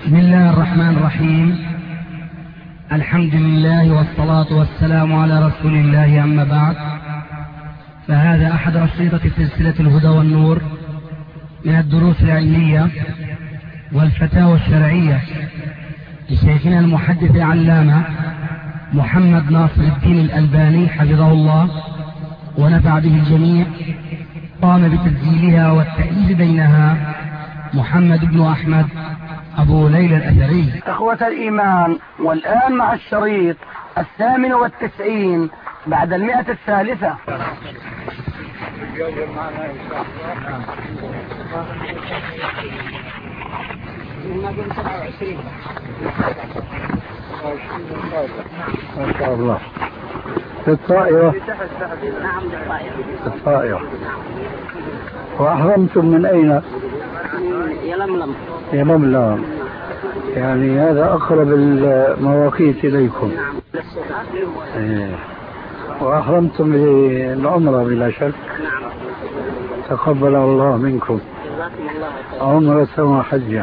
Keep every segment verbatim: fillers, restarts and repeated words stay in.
بسم الله الرحمن الرحيم. الحمد لله والصلاة والسلام على رسول الله، أما بعد، فهذا أحد أشرطة سلسلة الهدى والنور من الدروس العلمية والفتاوى الشرعية لشيخنا المحدث العلامة محمد ناصر الدين الألباني حفظه الله ونفع به الجميع. قام بتسجيلها والتأليف بينها محمد بن أحمد أبو ليلى الأثري. إخوة الإيمان، والآن مع الشريط الثامن والتسعين بعد المئة الثالثة. ما شاء الله. في الطائرة. نعم في الطائرة. وأحرمتم من أين؟ يلملم. يلملم، يعني هذا أقرب المواقيت إليكم. إيه. وأحرمتم بالعمرة بلا شك. تقبل الله منكم عمرة وحجا.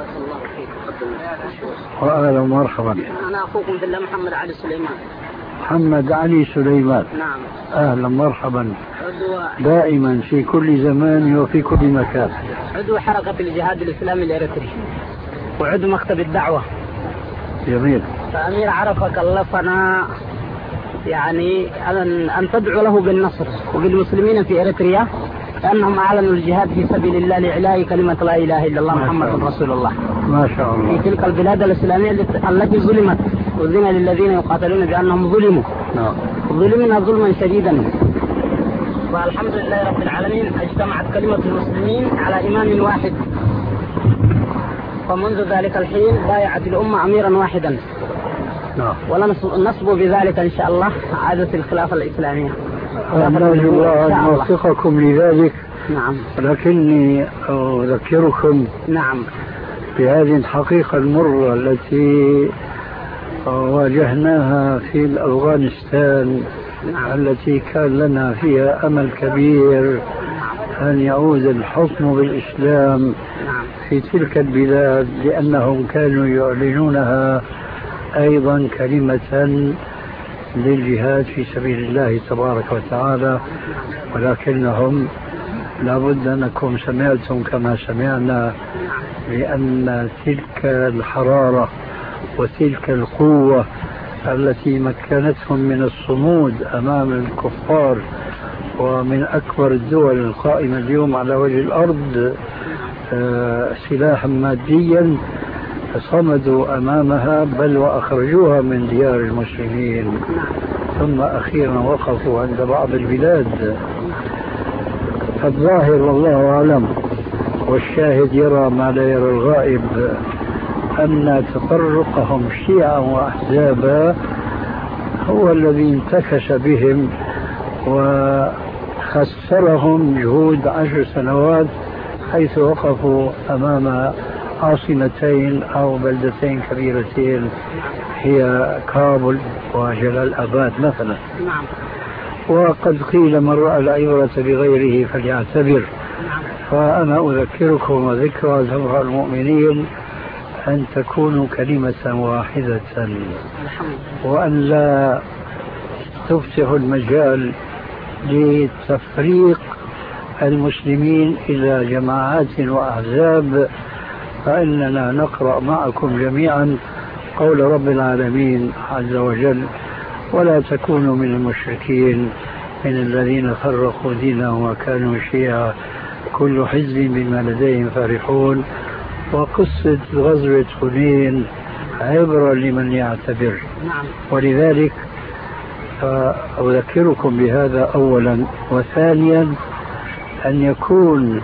وأهلا ومرحبا. أنا أخوكم في الله محمد علي سليمان. محمد علي سليمان. نعم. أهلا مرحبا دائما في كل زمان وفي كل مكان. عضو حركة الجهاد الإسلامي الإريتري وعضو مكتب الدعوة. جميل. فأمير عرفة كلفنا يعني أن, أن تدعو له بالنصر وبالمسلمين في إريتريا، لأنهم أعلنوا الجهاد في سبيل الله لإعلاء كلمة لا إله إلا الله محمد رسول الله. ما شاء الله. في تلك البلاد الإسلامية التي ظلمت، وذن للذين يقاتلون بأنهم ظلموا. نعم. ظلمنا ظلما شديدا. والحمد لله رب العالمين اجتمعت كلمة المسلمين على إمام واحد، ومنذ ذلك الحين بايعت الأمة أميرا واحدا. نعم. ونصب بذلك إن شاء الله عادة الخلافة الإسلامية. نرجو الله أن يوفقكم لذلك. نعم. ولكني أذكركم نعم بهذه الحقيقة المرة التي واجهناها في أفغانستان. نعم. التي كان لنا فيها أمل كبير أن يعود الحكم بالإسلام. نعم. في تلك البلاد، لأنهم كانوا يعلنونها أيضا كلمة للجهاد في سبيل الله تبارك وتعالى، ولكنهم لابد أنكم سمعتم كما سمعنا، لأن تلك الحرارة وتلك القوة التي مكنتهم من الصمود أمام الكفار ومن أكبر الدول القائمة اليوم على وجه الأرض سلاحا ماديا، صمدوا أمامها بل وأخرجوها من ديار المسلمين، ثم أخيرا وقفوا عند بعض البلاد. الظاهر والله أعلم والشاهد يرى ما لا يرى الغائب أن تفرقهم شيعا وأحزابا هو الذي انتكس بهم وخسرهم جهود عشر سنوات، حيث وقفوا أمام عاصمتين أو بلدتين كبيرتين هي كابول وجلال آباد مثلا. نعم. وقد قيل من رأى العبرة بغيره فليعتبر. فأنا أذكركم وذكرى جمهور المؤمنين أن تكونوا كلمة واحدة، وأن لا تفتحوا المجال لتفريق المسلمين إلى جماعات وأحزاب، فإننا نقرأ معكم جميعا قول رب العالمين عز وجل: ولا تكونوا من المشركين من الذين فرقوا دينهم وكانوا شيعا كل حزب بما لديهم فرحون. وقصة غزوة حنين عبرة لمن يعتبر. ولذلك أذكركم بهذا أولا. وثانيا أن يكون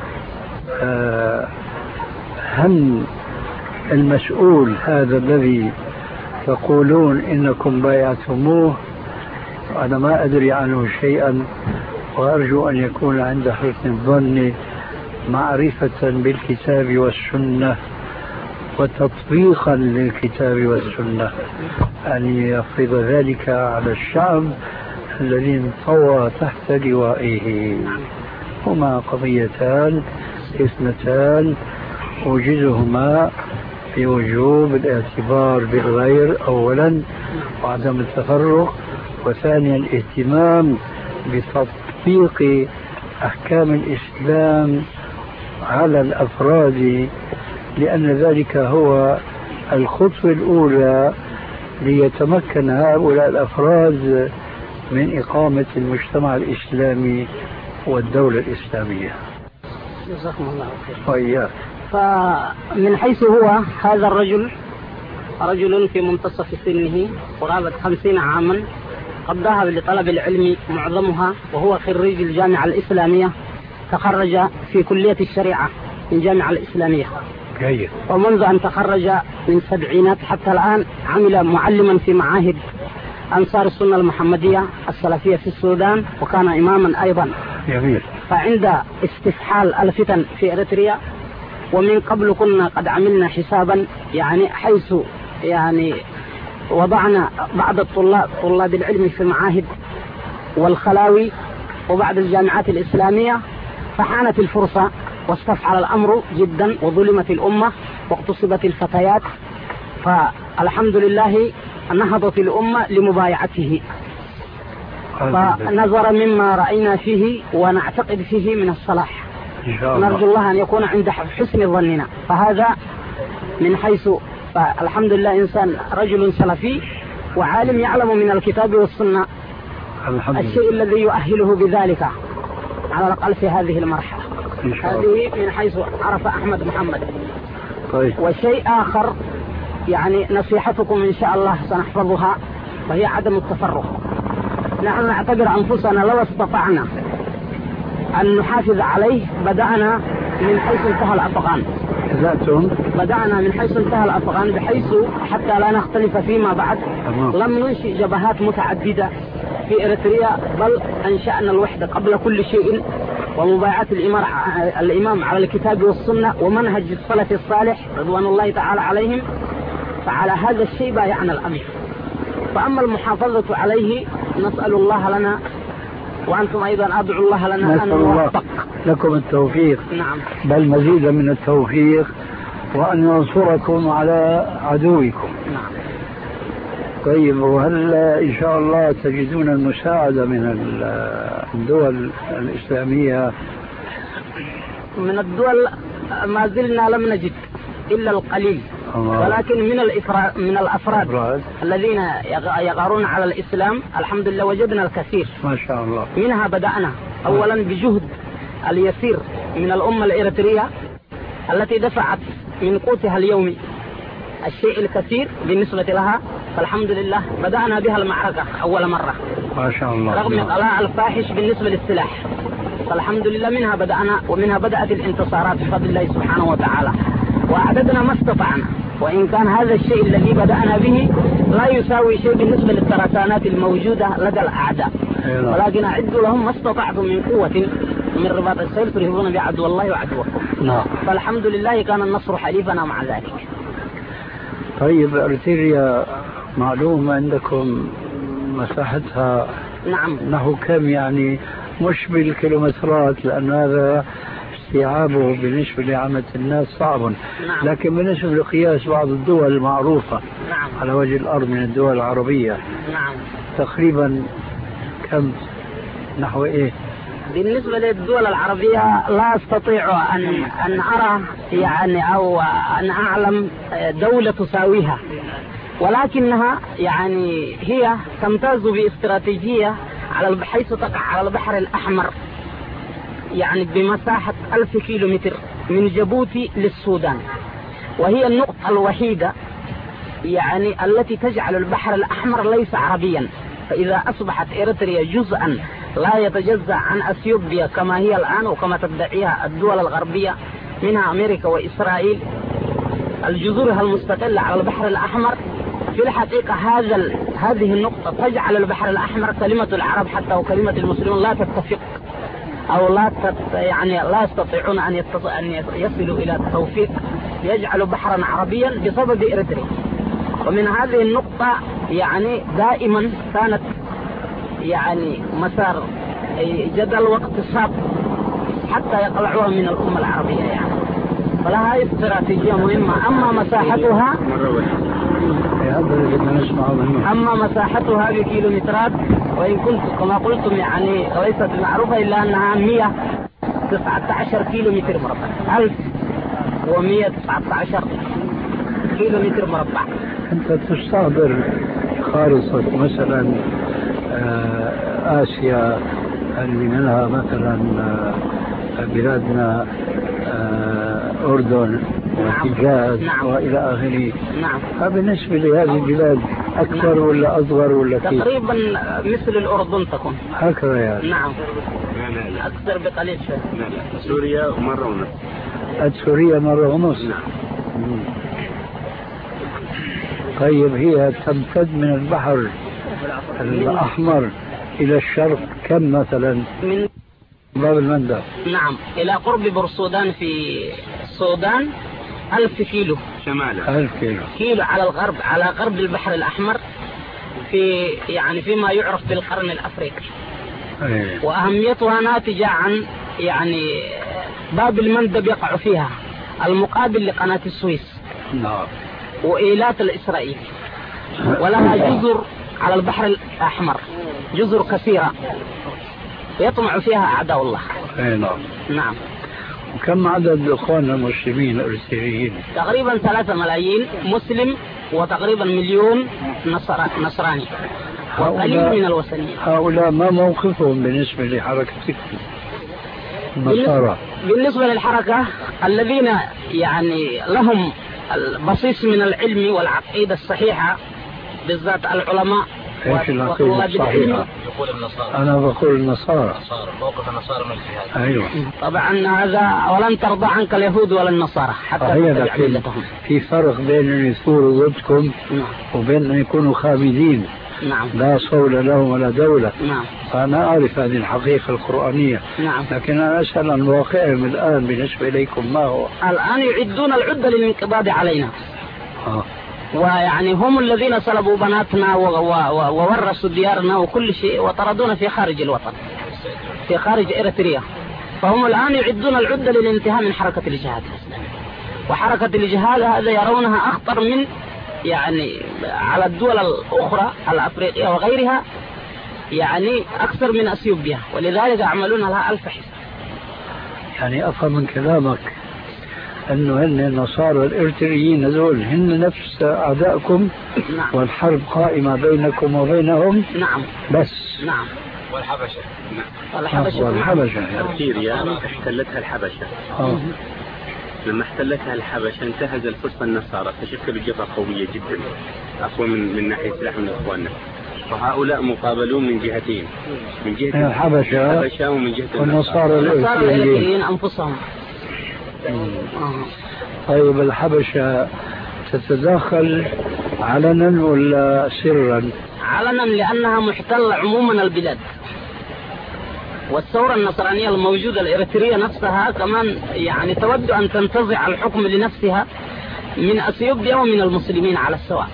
هم المسؤول هذا الذي تقولون إنكم بايعتموه، أنا ما أدري عنه شيئا، وأرجو أن يكون عند حسن الظن معرفة بالكتاب والسنة وتطبيقا للكتاب والسنة، أن يفرض ذلك على الشعب الذي انطوى تحت لوائه. هما قضيتان اثنتان أوجزهما في وجوب الاعتبار بالغير أولا وعدم التفرق، وثانيا الاهتمام بتطبيق أحكام الإسلام على الأفراد، لأن ذلك هو الخطوة الأولى ليتمكن هؤلاء الأفراد من إقامة المجتمع الإسلامي والدولة الإسلامية. جزاكم الله خير. وإياك. فمن حيث هو هذا الرجل رجل في منتصف سنه قرابة خمسين عاما، قد ذهب لطلب العلم معظمها، وهو خريج الجامعة الإسلامية، تخرج في كلية الشريعة من الجامعة الإسلامية. جيد. ومنذ أن تخرج من السبعينات حتى الآن عمل معلما في معاهد أنصار السنة المحمدية السلفية في السودان، وكان إماما أيضا. جميل. فعند استفحال الفتن في إريتريا، ومن قبل كنا قد عملنا حسابا يعني حيث يعني وضعنا بعض الطلاب طلاب العلم في المعاهد والخلاوي وبعض الجامعات الإسلامية، فحانت الفرصة واستفعل الأمر جدا، وظلمت الأمة واغتصبت الفتيات، فالحمد لله نهضت الأمة لمبايعته. فنظر مما رأينا فيه ونعتقد فيه من الصلاح، إن شاء الله. نرجو الله أن يكون عند حسن ظننا. فهذا من حيث فالحمد لله إنسان رجل سلفي وعالم يعلم من الكتاب والسنة الحمد لله. الشيء الذي يؤهله بذلك على الأقل في هذه المرحلة. إن شاء الله. هذه من حيث عرف أحمد محمد. طيب. وشيء آخر يعني نصيحتكم إن شاء الله سنحفظها، وهي عدم التفرق. نحن نعتبر أنفسنا لو استطعنا أن نحافظ عليه بدأنا من حيث انتهى الأفغان. بدأتم؟ بدأنا من حيث انتهى الأفغان، بحيث حتى لا نختلف فيما بعد لم ننشئ جبهات متعددة في إريتريا، بل أنشأنا الوحدة قبل كل شيء، ومبايعة الإمام على الكتاب والسنة ومنهج السلف الصالح رضوان الله تعالى عليهم. فعلى هذا الشيء بايعنا الأمر. فأما المحافظة عليه نسأل الله لنا، وأنتم أيضا أدعو الله لنا أن نوفق لكم التوفيق. نعم. بل مزيدا من التوفيق، وأن ينصركم على عدوكم. نعم. طيب، وهل إن شاء الله تجدون المساعدة من الدول الإسلامية؟ من الدول ما زلنا لم نجد إلا القليل، ولكن من الإفراد من الأفراد أفراد. الذين يغارون على الإسلام الحمد لله وجدنا الكثير ما شاء الله. منها بدأنا أولا بجهد اليسير من الأمة الإريترية التي دفعت من قوتها اليومي الشيء الكثير بالنسبة لها، فالحمد لله بدأنا بها المعركة أول مرة ما شاء الله، رغم قلاع الفاحش بالنسبة للسلاح، فالحمد لله منها بدأنا، ومنها بدأت الانتصارات بفضل الله سبحانه وتعالى، وأعددنا ما استطعنا، وإن كان هذا الشيء الذي بدأنا به لا يساوي شيء بالنسبة للترسانات الموجودة لدى الأعداء، ولكن أعدوا لهم ما استطعتم من قوة من رباط السيل ترهبون بعدو الله وعدوكم. نعم. فالحمد لله كان النصر حليفنا مع ذلك. طيب، أريتريا معلوم عندكم مساحتها نعم أنه كم يعني مش بالكيلومترات، لأن هذا استيعابه بالنسبة لعامة الناس صعب. نعم. لكن بالنسبة لقياس بعض الدول المعروفة نعم. على وجه الأرض من الدول العربية نعم. تقريبا كم، نحو إيه؟ بالنسبة للدول العربية لا أستطيع أن أن أرى يعني أو أن أعلم دولة تساويها، ولكنها يعني هي تمتاز باستراتيجية على حيث تقع على البحر الأحمر، يعني بمساحة ألف كيلومتر من جيبوتي للسودان، وهي النقطة الوحيدة يعني التي تجعل البحر الأحمر ليس عربيا. فإذا أصبحت إريتريا جزءا لا يتجزأ عن أثيوبيا كما هي الآن وكما تدعيها الدول الغربية منها أمريكا وإسرائيل الجزرها المستقلة على البحر الأحمر، في الحقيقة هذا هذه النقطة تجعل البحر الأحمر كلمة العرب حتى وكلمة المسلمين لا تتفق أو لا تت يعني لا يستطيعون أن أن يصلوا إلى التوفيق، يجعل بحرا عربيا بسبب إريتريا. ومن هذه النقطة يعني دائما كانت يعني مسار جدل وقت صعب حتى يقلعوها من الأمة العربية يعني. فلها استراتيجية مهمة. أما مساحتها هذا اللي بدنا نسمعه منه. أما مساحتها بكيلومترات، وإن كنت كما قلتم يعني ليست معروفة إلا أنها مئة وتسعة عشر كيلو متر مربع، ألف ومئة وتسعة عشر كيلو متر مربع. أنت تستحضر خارطة مثلا آسيا اللي منها مثلا بلادنا أردن وحجاز نعم. وإلى آخره. نعم. فبالنسبة لهذه البلاد أكبر نعم. ولا أصغر ولا كيف؟ تقريبا مثل الأردن تكون. هكذا يعني. نعم. أكثر بقليل شوي. سوريا مرة ونص. سوريا مرة ونص. نعم. طيب هي تمتد من البحر الأحمر إلى الشرق كم مثلا؟ من باب المندب. نعم إلى قرب بورسودان في السودان ألف كيلو شمالا. ألف كيلو. كيلو على الغرب، على غرب البحر الأحمر، في يعني فيما يعرف بالقرن الأفريقي. أيه. وأهميتها ناتجة عن يعني باب المندب يقع فيها المقابل لقناة السويس. نعم. وإيلات الإسرائيل، ولها جزر على البحر الأحمر، جزر كثيرة يطمع فيها أعداء الله. أي نعم. نعم. وكم عدد إخواننا المسلمين الأرسليين؟ تقريبا ثلاثة ملايين مسلم، وتقريبا مليون نصر... نصراني، وقليل من الوثنيين. هؤلاء ما موقفهم بالنسبة لحركتكم النصارى؟ بالنسبة للحركة الذين يعني لهم البصيص من العلم والعقيدة الصحيحة، بالذات العلماء ايش العقيدة الصحيحة؟ يقول النصارى. أنا بقول النصارى. موقف النصارى من الجهاد. أيوة. طبعا هذا ولن ترضى عنك اليهود ولا النصارى حتى تتبع ملتهم. في فرق بين أن يثوروا ضدكم وبين أن يكونوا خامدين. نعم. لا صول لهم ولا دولة. نعم. فأنا أعرف هذه الحقيقة القرآنية. نعم. لكن أنا أسأل عن واقعهم الآن بالنسبة إليكم ما هو؟ الآن يعدون العدة للانقضاض علينا. آه. ويعني هم الذين سلبوا بناتنا وورثوا ديارنا وكل شيء، وطردونا في خارج الوطن، في خارج إريتريا. فهم الآن يعدون العدة للانتهاء من حركة الجهاد الإسلامي. وحركة الجهاد هذا يرونها أخطر من يعني على الدول الأخرى الأفريقية وغيرها، يعني أكثر من أثيوبيا، ولذلك يعملون لها ألف حساب. يعني أفهم من كلامك أنه هن النصارى الإرتريين هذول هن نفس أعدائكم. نعم. والحرب قائمة بينكم وبينهم. نعم. بس. نعم. والحبشة. والحبشة. والحبشة. سوريا احتلتها الحبشة. آه. لما احتلتها الحبشة انتهز الفرصة النصارى، فشكلوا جبهة قوية جدا أقوى من من ناحية سلاح من إخواننا. وهؤلاء مقابلون من جهتين، من جهة الحبشة, الحبشة ومن جهة النصارى الإرثيين أنفسهم. طيب الحبشة تتدخل علنا ولا سرا؟ علنا، لأنها محتلة عموما البلاد. والثورة النصرانية الموجودة الإريترية نفسها كمان يعني تود أن تنتزع الحكم لنفسها من أثيوبيا ومن المسلمين على السواء،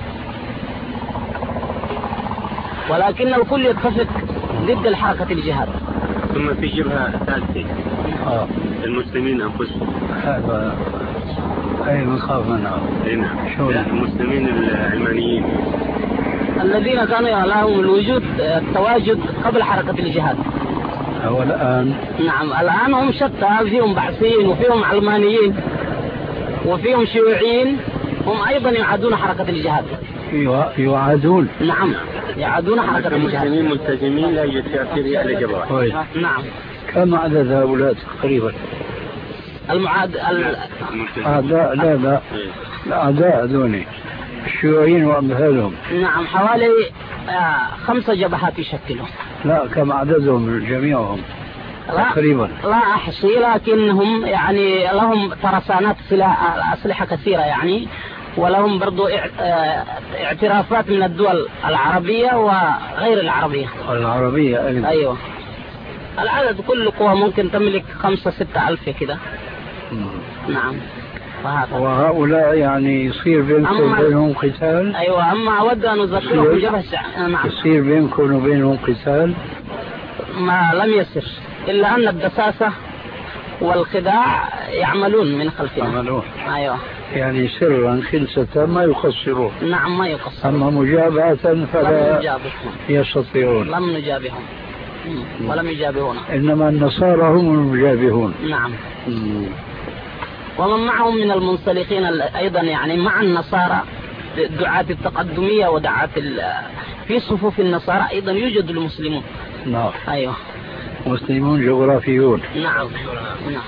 ولكن الكل يتفق ضد الحركة الجهاد. ثم في جبهة ثالثة آه. المسلمين أنفسهم. هذا أي مخاف منها. نعم. المسلمين العلمانيين الذين كانوا لهم الوجود التواجد قبل حركة الجهاد. هو الآن. نعم الآن هم شتى، فيهم بعثيين وفيهم علمانيين وفيهم شيوعيين، هم أيضا يعادون حركة الجهاد. يعادون. نعم يعادون حركة الجهاد. المسلمين ملتزمين لا يوجد تأثير على جبهة. نعم. كم عدد هؤلاء تقريبا؟ المعاد أعداء لا لا الأعداء دوني الشيوعيين وأمثالهم. نعم حوالي آه خمسة جبهات يشكلون. لا كم عددهم جميعهم تقريبا؟ لا أحصي، لكنهم يعني لهم ترسانات أسلحة كثيرة يعني، ولهم برضو اعترافات من الدول العربية وغير العربية. العربية أيضا. أيوة. العدد كل قوة ممكن تملك خمسة ستة ألف كده. نعم. وهؤلاء يعني يصير بينكم وبينهم قتال؟ أيوة. أما أود أن أذكركم جبهة. نعم. يصير بينكم وبينهم قتال؟ ما لم يصير، إلا أن الدساسة والخداع يعملون من خلفنا. يعملون. أيوه. يعني سرا خلسة ما يقصرون. نعم ما يقصرون. أما مجابهة فلا يستطيعون. لم نجابههم ولم يجابهون. إنما النصارى هم المجابهون. نعم. مم. ومن معهم من المنسلخين أيضا، يعني مع النصارى دعاة التقدمية ودعاة في صفوف النصارى أيضا يوجد المسلمون. نعم. أيوه. مسلمون جغرافيون. نعم. نعم.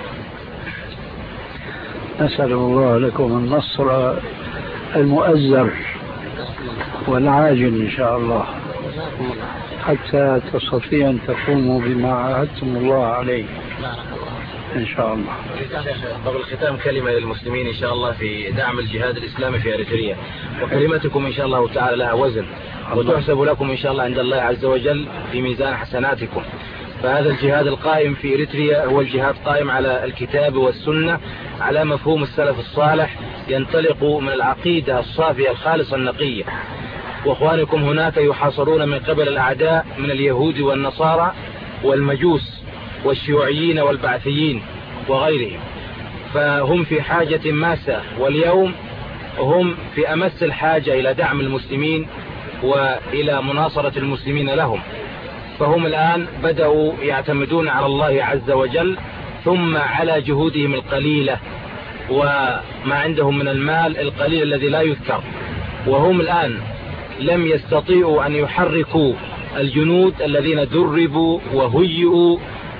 نسأل الله لكم النصر المؤزر والعاجل إن شاء الله، حتى تستطيع أن تقوموا بما عاهدتم الله عليه إن شاء الله. قبل الختام كلمة للمسلمين إن شاء الله في دعم الجهاد الإسلامي في إريتريا، وكلمتكم إن شاء الله تعالى لها وزن وتحسب لكم إن شاء الله عند الله عز وجل في ميزان حسناتكم. فهذا الجهاد القائم في إريتريا هو الجهاد قائم على الكتاب والسنة على مفهوم السلف الصالح، ينطلق من العقيدة الصافية الخالصة النقية. وأخوانكم هناك يحاصرون من قبل الأعداء من اليهود والنصارى والمجوس والشيوعيين والبعثيين وغيرهم، فهم في حاجة ماسة، واليوم هم في أمس الحاجة إلى دعم المسلمين وإلى مناصرة المسلمين لهم. فهم الآن بدأوا يعتمدون على الله عز وجل ثم على جهودهم القليلة وما عندهم من المال القليل الذي لا يذكر، وهم الآن لم يستطيعوا أن يحركوا الجنود الذين دربوا وهيئوا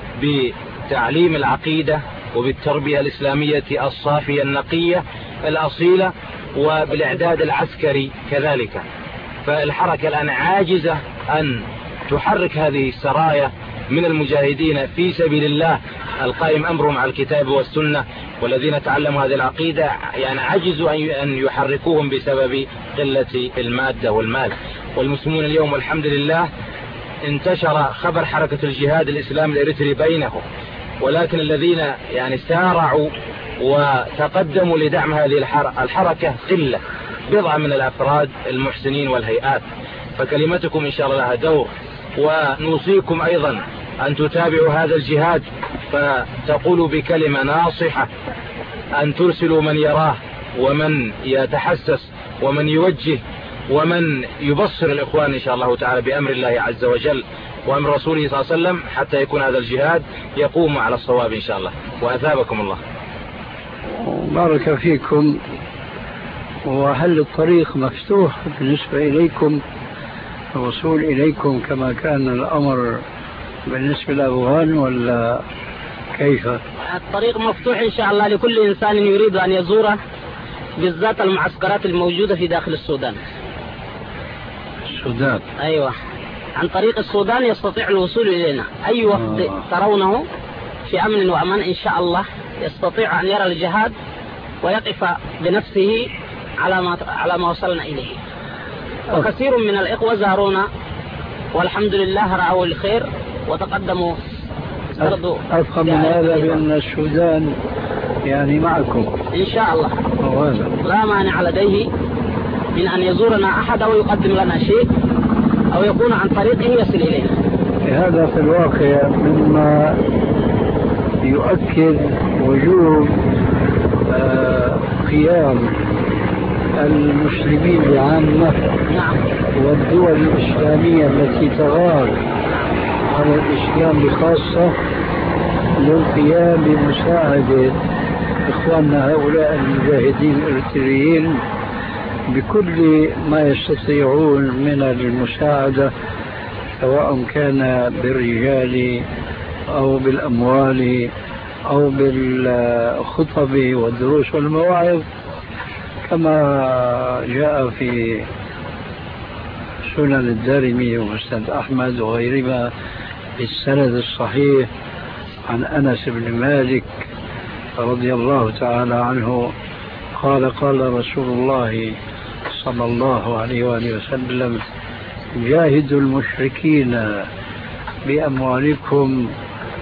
بتعليم العقيدة وبالتربية الإسلامية الصافية النقية الأصيلة وبالإعداد العسكري كذلك. فالحركة الآن عاجزة أن تحرك هذه السرايا من المجاهدين في سبيل الله القائم أمرهم على الكتاب والسنة، والذين تعلموا هذه العقيدة يعني عجزوا أن يحركوهم بسبب قلة المادة والمال. والمسلمون اليوم والحمد لله انتشر خبر حركة الجهاد الإسلامي الإريتري بينهم، ولكن الذين يعني سارعوا وتقدموا لدعم هذه الحركة قلة، بضعة من الأفراد المحسنين والهيئات. فكلمتكم إن شاء الله لها دور، ونوصيكم أيضا أن تتابعوا هذا الجهاد فتقولوا بكلمة ناصحة، أن ترسلوا من يراه ومن يتحسس ومن يوجه ومن يبصر الإخوان إن شاء الله تعالى بأمر الله عز وجل وأمر رسوله صلى الله عليه وسلم، حتى يكون هذا الجهاد يقوم على الصواب إن شاء الله. وأثابكم الله. بارك فيكم. وهل الطريق مفتوح بالنسبة إليكم الوصول إليكم كما كان الأمر بالنسبة للأفغان، ولا كيف؟ الطريق مفتوح إن شاء الله لكل إنسان يريد أن يزوره، بالذات المعسكرات الموجودة في داخل السودان. السودان؟ أيوة، عن طريق السودان يستطيع الوصول إلينا أي وفد آه. ترونه في أمن وأمان إن شاء الله يستطيع أن يرى الجهاد ويقف بنفسه على ما على ما وصلنا إليه. وكثير من الإخوة زارونا والحمد لله رأوا الخير وتقدموا. أفهم من هذا بأن السودان يعني معكم إن شاء الله، لا مانع لديه من أن يزورنا أحد أو يقدم لنا شيء أو يكون عن طريقه يصل إلينا. هذا في الواقع مما يؤكد وجوب آه قيام المسلمين بعامة نعم. والدول الإسلامية التي تغار على الإسلام بخاصة للقيام بمساعدة إخواننا هؤلاء المجاهدين الإريتريين بكل ما يستطيعون من المساعدة، سواء كان بالرجال أو بالأموال أو بالخطب والدروس والمواعظ، كما جاء في سنن الدارمي ومسند أحمد وغيرهما بالسند الصحيح عن أنس بن مالك رضي الله تعالى عنه قال قال رسول الله صلى الله عليه وآله وسلم: جاهدوا المشركين بأموالكم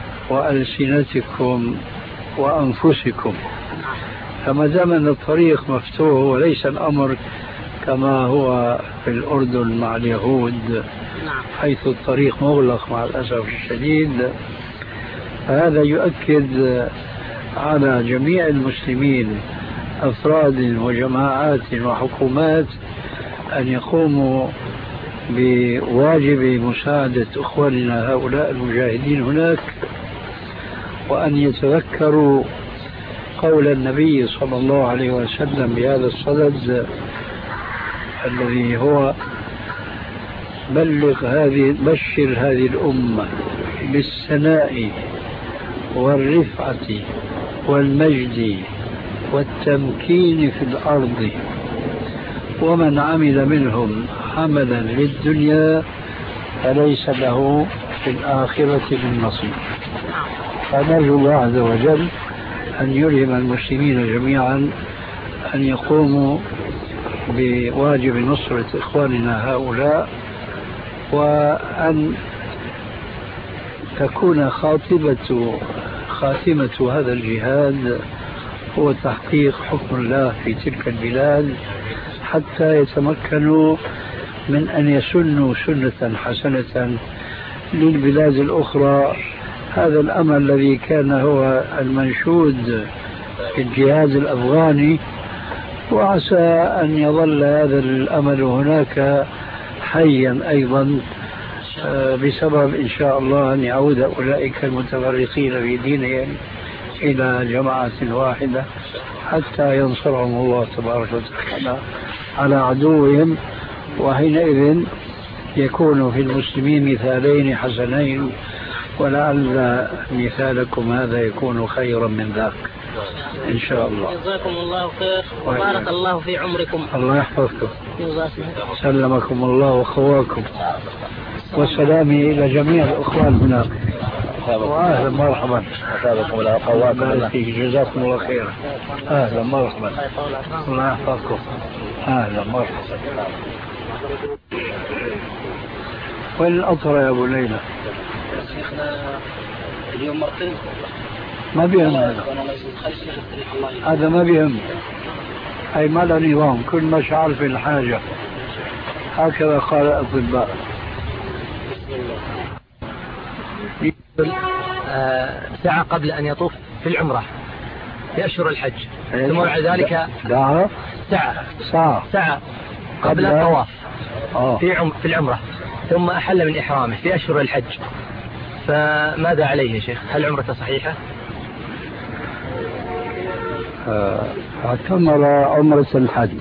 وألسنتكم وأنفسكم. فما دام أن الطريق مفتوح وليس الأمر كما هو في الأردن مع اليهود حيث الطريق مغلق مع الأسف الشديد، هذا يؤكد على جميع المسلمين أفراد وجماعات وحكومات أن يقوموا بواجب مساعدة إخواننا هؤلاء المجاهدين هناك، وأن يتذكروا قول النبي صلى الله عليه وسلم بهذا الصدد الذي هو بلغ هذه بشر هذه الأمة بالثناء والرفعة والمجد والتمكين في الأرض، ومن عمل منهم عملا للدنيا فليس له في الآخرة من نصيب. فنرجو الله عز وجل أن يلهم المسلمين جميعا أن يقوموا بواجب نصرة إخواننا هؤلاء، وأن تكون خاطبة خاتمة هذا الجهاد هو تحقيق حكم الله في تلك البلاد، حتى يتمكنوا من أن يسنوا سنة حسنة للبلاد الأخرى. هذا الأمل الذي كان هو المنشود في الجهاد الأفغاني، وعسى أن يظل هذا الأمل هناك حيا أيضا بسبب إن شاء الله أن يعود أولئك المتفرقين في دينهم إلى جماعة واحدة حتى ينصرهم الله تبارك وتعالى على عدوهم، وحينئذ يكون في المسلمين مثالين حسنين، ولعل مثالكم هذا يكون خيرا من ذاك إن شاء الله. جزاكم الله خير وبارك الله في عمركم. الله يحفظكم. سلمكم الله وخواكم، وسلامي إلى جميع الأخوان هناك. وأهلا مرحبا. أسابقكم الله قواكم. جزاكم الله خيرا. أهلا مرحبا. الله يحفظكم. أهلا مرحبا. وين الأطر يا أبو ليلى؟ اليوم مرتين. ما بيهم هذا. هذا ما بيهم. أي ما له نظام، كل ما شعر في الحاجة. هكذا قال الأطباء. ساعة قبل أن يطوف في العمرة في أشهر الحج، ثم بعد ذلك ساعة ساعة ساعة ساعة قبل الطواف آه. في عم في العمرة، ثم أحل من إحرامه في أشهر الحج، فماذا عليه يا شيخ؟ هل عمرته صحيحة؟ اعتمر عمرة الحج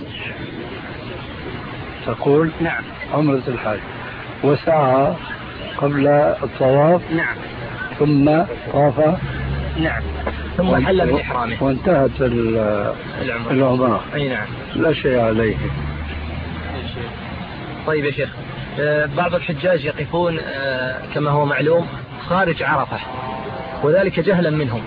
تقول؟ نعم عمرة الحج، وسعى قبل الطواف. نعم. ثم طاف. نعم. ثم حل من إحرامه وانتهت العمرة. أي نعم. لا شيء عليه. طيب يا شيخ، بعض الحجاج يقفون كما هو معلوم خارج عرفة، وذلك جهلا منهم،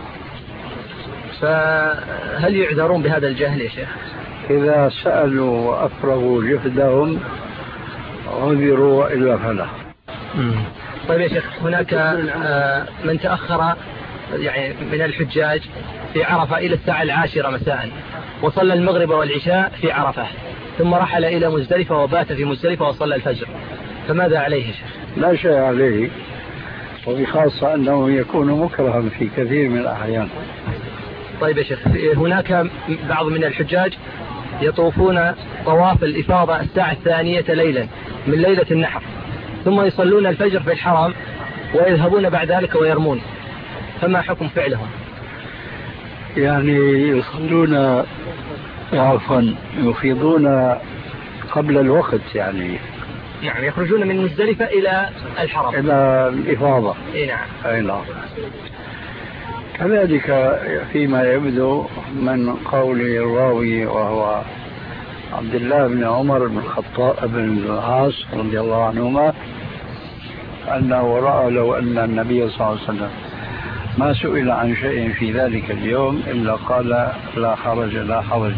فهل يعذرون بهذا الجهل يا شيخ؟ إذا سألوا وأفرغوا جهدهم عذروا وإلا فلا. طيب يا شيخ، هناك من تأخر يعني من الحجاج في عرفة إلى الساعة العاشرة مساء، وصلى المغرب والعشاء في عرفة، ثم رحل إلى مزدلفة وبات في مزدلفة وصلى الفجر، فماذا عليه يا شيخ؟ لا شيء عليه، وبخاصة أنه يكون مكرها في كثير من الأحيان. طيب يا شيخ، هناك بعض من الحجاج يطوفون طواف الإفاضة الساعة الثانية ليلا من ليلة النحر، ثم يصلون الفجر في الحرم ويذهبون بعد ذلك ويرمون، فما حكم فعلهم؟ يعني يصلون عفوا يفيضون قبل الوقت يعني. نعم، يخرجون من مزدلفة إلى الحرم إلى الإفاضة. إيه نعم. أي نعم. كذلك فيما يبدو من قول الراوي وهو عبد الله بن عمر بن الخطاب بن العاص رضي الله عنهما أنه رأى لو أن النبي صلى الله عليه وسلم ما سئل عن شيء في ذلك اليوم إلا قال لا حرج لا حرج،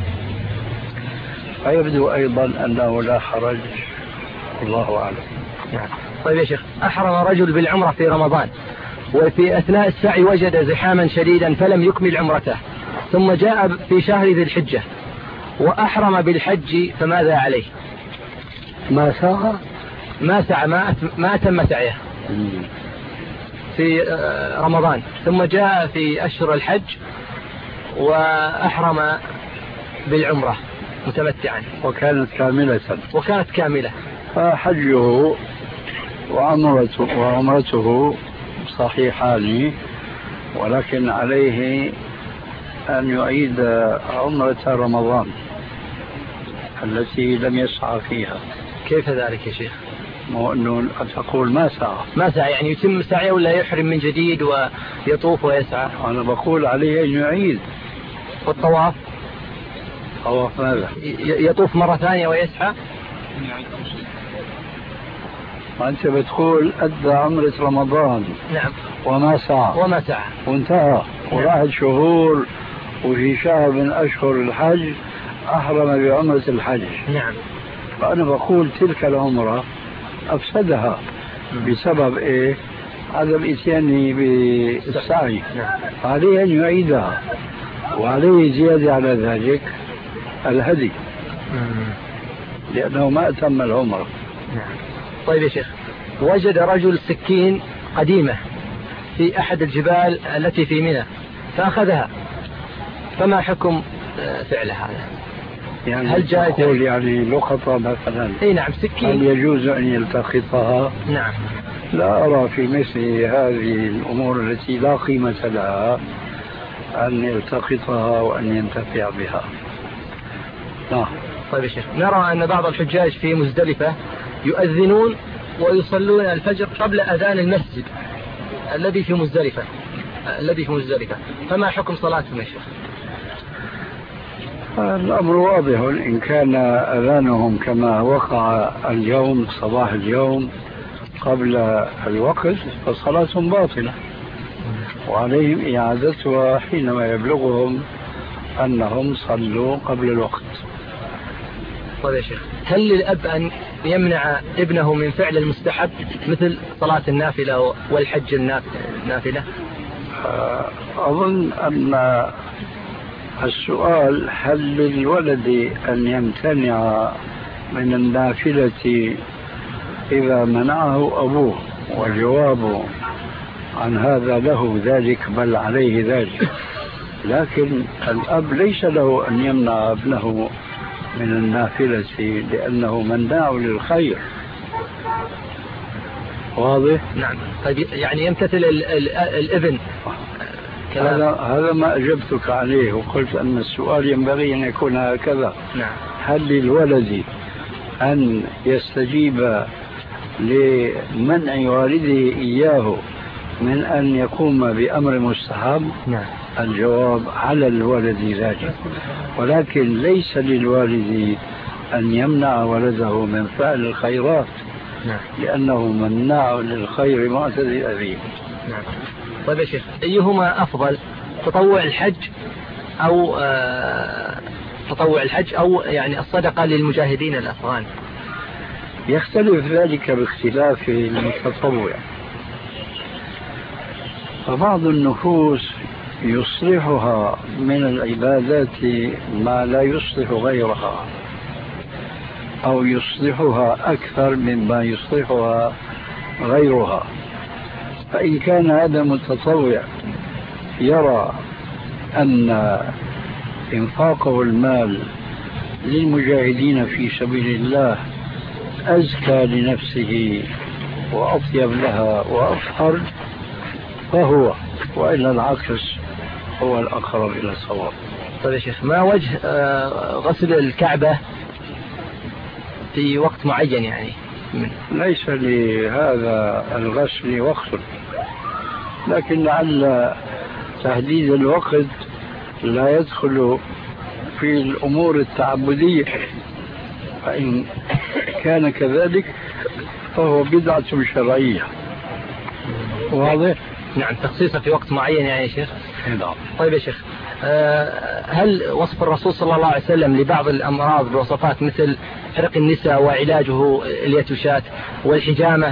فيبدو أيضا أنه لا حرج، الله أعلم. يعني. طيب يا شيخ، أحرم رجل بالعمرة في رمضان، وفي أثناء السعي وجد زحاما شديدا فلم يكمل عمرته، ثم جاء في شهر ذي الحجة وأحرم بالحج، فماذا عليه؟ ما سعى ما سعى ما, ما أتم سعيه. في رمضان ثم جاء في أشهر الحج وأحرم بالعمرة متمتعا وكانت كاملة وكانت كاملة فحجه وعمرته, وعمرته صحيحان، ولكن عليه أن يعيد عمرة رمضان التي لم يسعى فيها. كيف ذلك يا شيخ؟ مو أنه تقول ما سعى ما سعى يعني يتم سعيه ولا يحرم من جديد ويطوف ويسعى؟ أنا بقول عليه أن يعيد. والطواف؟ طواف ماذا؟ يطوف مرة ثانية ويسعى؟ ما أنت بتقول أدى عمرة رمضان. نعم. وما سعى وما سعى وانتهى. نعم. وراحت شهور وفي شهر من أشهر الحج أحرم بعمرة الحج. نعم. فأنا بقول تلك العمرة أفسدها بسبب إيه؟ عدم إتيانه بالسعي. نعم. عليه أن يعيدها، وعليه زيادة على ذلك الهدي لأنه ما أتم العمرة. نعم. طيب يا شيخ، وجد رجل سكين قديمة في أحد الجبال التي في منى فأخذها، فما حكم فعل هذا؟ يعني هل جائز يعني لقطة مثلا؟ اي نعم سكين. هل يجوز أن يلتقطها؟ نعم. لا أرى في مثل هذه الأمور التي لا قيمة لها أن يلتقطها وأن ينتفع بها. نعم. طيب يا شيخ، نرى أن بعض الحجاج في مزدلفة يؤذنون ويصلون الفجر قبل أذان المسجد الذي في مزدلفة الذي في مزدلفة فما حكم صلاتهم يا شيخ؟ الأمر واضح، إن كان أذانهم كما وقع اليوم صباح اليوم قبل الوقت فصلاتهم باطلة، وعليهم إعادتها حينما يبلغهم أنهم صلوا قبل الوقت. طيب يا شيخ، هل للأب أن يمنع ابنه من فعل المستحب مثل صلاة النافلة والحج النافلة؟ أظن أن السؤال هل للولد أن يمتنع من النافلة إذا منعه أبوه، والجواب عن هذا له ذلك بل عليه ذلك، لكن الأب ليس له أن يمنع ابنه من النافلة لأنه مناع للخير. واضح؟ نعم. طيب يعني يمتثل ال ال الابن. هذا هذا ما أجبتك عليه وقلت أن السؤال ينبغي أن يكون هكذا. نعم. هل للولد أن يستجيب لمنع والده إياه من أن يقوم بأمر مستحب؟ نعم. الجواب على الولد ذلك، ولكن ليس للوالد أن يمنع ولده من فعل الخيرات. نعم. لأنه مناع للخير معتدي أبيه. نعم. طيب يا شيخ، أيهما أفضل، تطوع الحج أو آه تطوع الحج أو يعني الصدقة للمجاهدين الأفغان؟ يختلف ذلك باختلاف المتطوع، فبعض النفوس يصلحها من العبادات ما لا يصلح غيرها، أو يصلحها أكثر مما يصلحها غيرها. فإن كان هذا متطوع يرى أن إنفاقه المال للمجاهدين في سبيل الله أزكى لنفسه وأطيب لها وأفخر فهو، وإلا العكس هو الأقرب إلى الصواب. طيب يا شيخ، ما وجه غسل الكعبة في وقت معين يعني؟ ليس لهذا الغسل وقت، لكن لعل تحديد الوقت لا يدخل في الأمور التعبدية، فإن كان كذلك فهو بدعة شرعية. واضح؟ نعم. تخصيصه في وقت معين يعني يا شيخ؟ نعم. طيب يا شيخ، هل وصف الرسول صلى الله عليه وسلم لبعض الأمراض بوصفات مثل حرق النساء وعلاجه اليتوشات والحجامة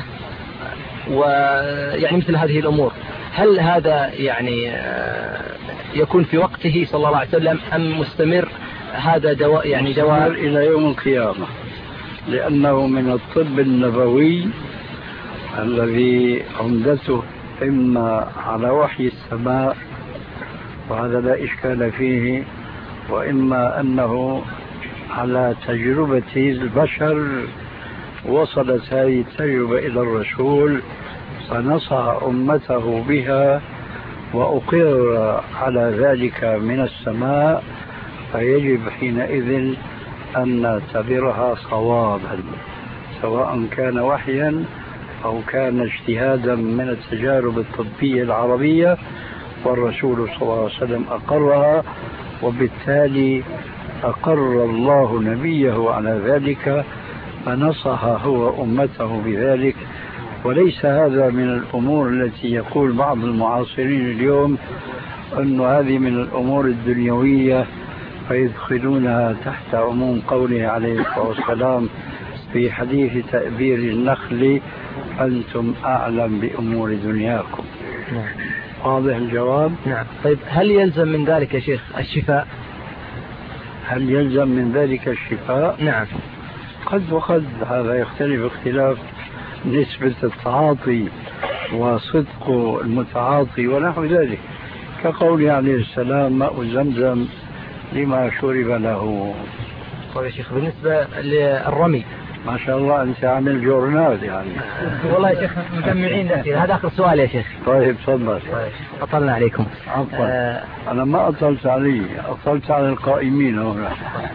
ويعني مثل هذه الأمور، هل هذا يعني يكون في وقته صلى الله عليه وسلم أم مستمر هذا دواء يعني دواء إلى يوم القيامة؟ لأنه من الطب النبوي الذي عمدته إما على وحي السماء وهذا لا إشكال فيه، وإما أنه على تجربة البشر وصلت هذه التجربة إلى الرسول فنصح أمته بها وأقر على ذلك من السماء، فيجب حينئذ أن نعتبرها صوابا سواء كان وحيا أو كان اجتهادا من التجارب الطبية العربية، والرسول صلى الله عليه وسلم أقرها، وبالتالي أقر الله نبيه على ذلك فنصح هو أمته بذلك. وليس هذا من الأمور التي يقول بعض المعاصرين اليوم أن هذه من الأمور الدنيوية فيدخلونها تحت عموم قوله عليه الصلاة والسلام في حديث تأبير النخل أنتم أعلم بأمور دنياكم. نعم. واضح الجواب؟ نعم. طيب هل يلزم من ذلك يا شيخ الشفاء؟ هل يلزم من ذلك الشفاء؟ نعم. قد وقد، هذا يختلف اختلاف نسبة التعاطي وصدق المتعاطي ونحو ذلك، كقوله عليه السلام ماء زمزم لما شرب له. طيب يا شيخ بالنسبة للرمي، ما شاء الله أنت عامل جورنال يعني. والله يا شيخ مجمعين نفسي. هذا آخر سؤال يا شيخ. طيب تفضل. أطلنا عليكم. عفوا. آه أنا ما أطلت علي، أطلت على القائمين هنا.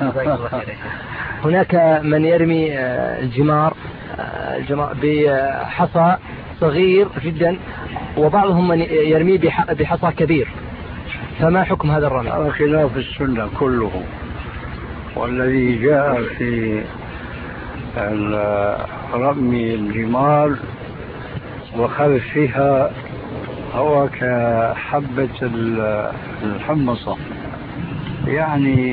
هناك من يرمي الجمار الجمار بحصى صغير جدا، وبعضهم من يرميه بحصى كبير، فما حكم هذا الرمي؟ على خلاف السنة كله، والذي جاء في رمي الجمار وخلفها هو كحبة الحمصة، يعني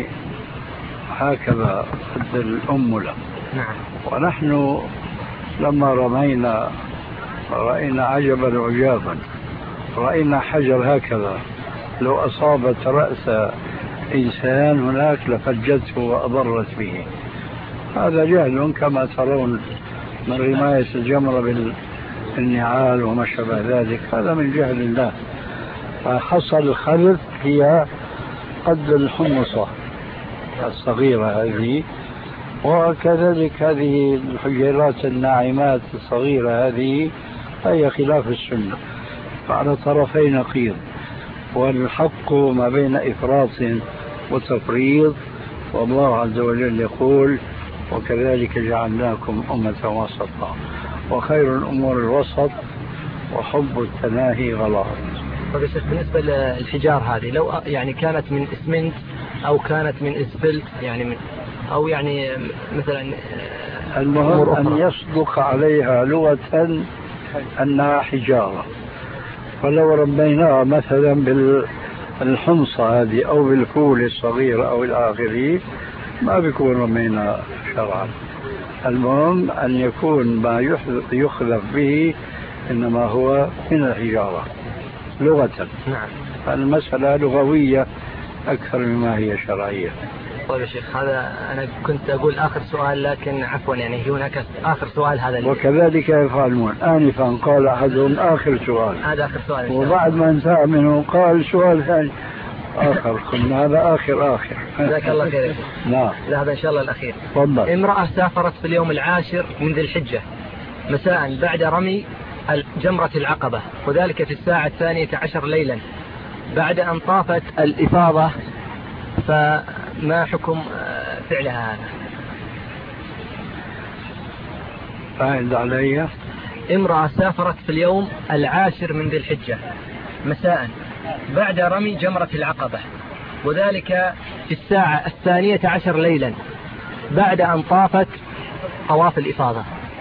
هكذا قد الأملة. نعم. ونحن لما رمينا رأينا عجبا عجابا، رأينا حجر هكذا لو أصابت رأس إنسان هناك لفجته وأضرت به. هذا جهل كما ترون من رماية الجمرة بالنعال وما شابه ذلك، هذا من جهل الله. فحصل الخلف هي قد الحمصة الصغيرة هذه، وكذلك هذه الحجيرات الناعمات الصغيرة هذه هي خلاف السنة، فعلى طرفي نقيض، والحق ما بين إفراط وتفريط. والله عز وجل يقول وكذلك جعلناكم أمة وسطا وخير الأمور الوسط وحب التناهي غلط. طيب يا شيخ بالنسبة للحجار هذه لو يعني كانت من إسمنت أو كانت من إسفلت يعني من أو يعني مثلا، المهم أن يصدق عليها لغة أنها حجارة. فلو ربيناها مثلا بالحمصة هذه أو بالفول الصغير أو الآخري ما بيكون رمينا شرعا. المهم أن يكون ما يخلف به إنما هو من الحجارة لغة. نعم. المسألة لغوية أكثر مما هي شرعية. طيب يا شيخ هذا أنا كنت أقول آخر سؤال، لكن عفوا يعني هناك آخر سؤال هذا اللي. وكذلك يفعلون. آنفا قال أحدهم آخر سؤال، هذا آخر سؤال، وبعد ما انتهى منه قال سؤال ثاني آخر، قلنا هذا آخر آخر. جزاك الله خير. نعم. هذا إن شاء الله الأخير. تفضل. امرأة سافرت في اليوم العاشر من ذي الحجة مساء بعد رمي جمرة العقبة، وذلك في الساعة الثانية عشر ليلا بعد أن طافت الإفاضة، فما حكم فعلها هذا؟ فاعد علي. امرأة سافرت في اليوم العاشر من ذي الحجة مساء بعد رمي جمرة العقبة، وذلك في الساعة الثانية عشر ليلا بعد أن طافت طواف الإفاضة